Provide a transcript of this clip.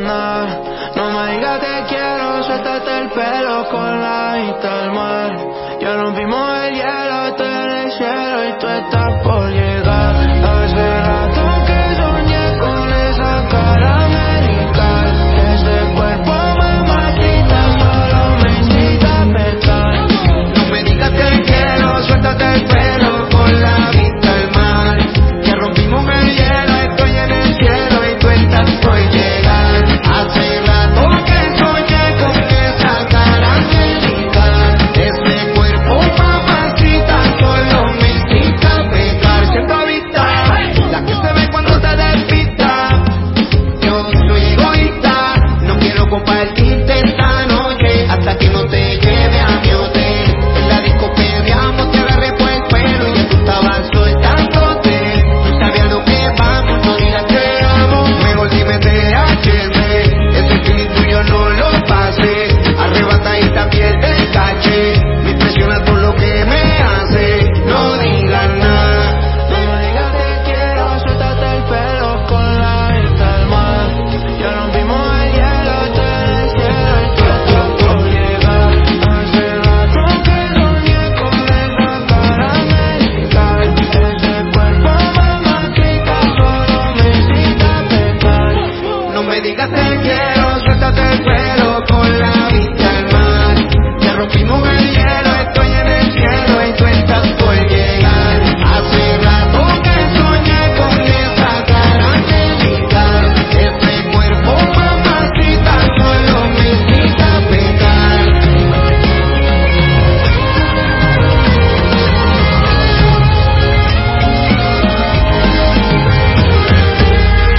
nada. No me digas te quiero, suéltate el pelo con la vista al mar. Ya rompimos el hielo, estoy en el cielo y tú estás por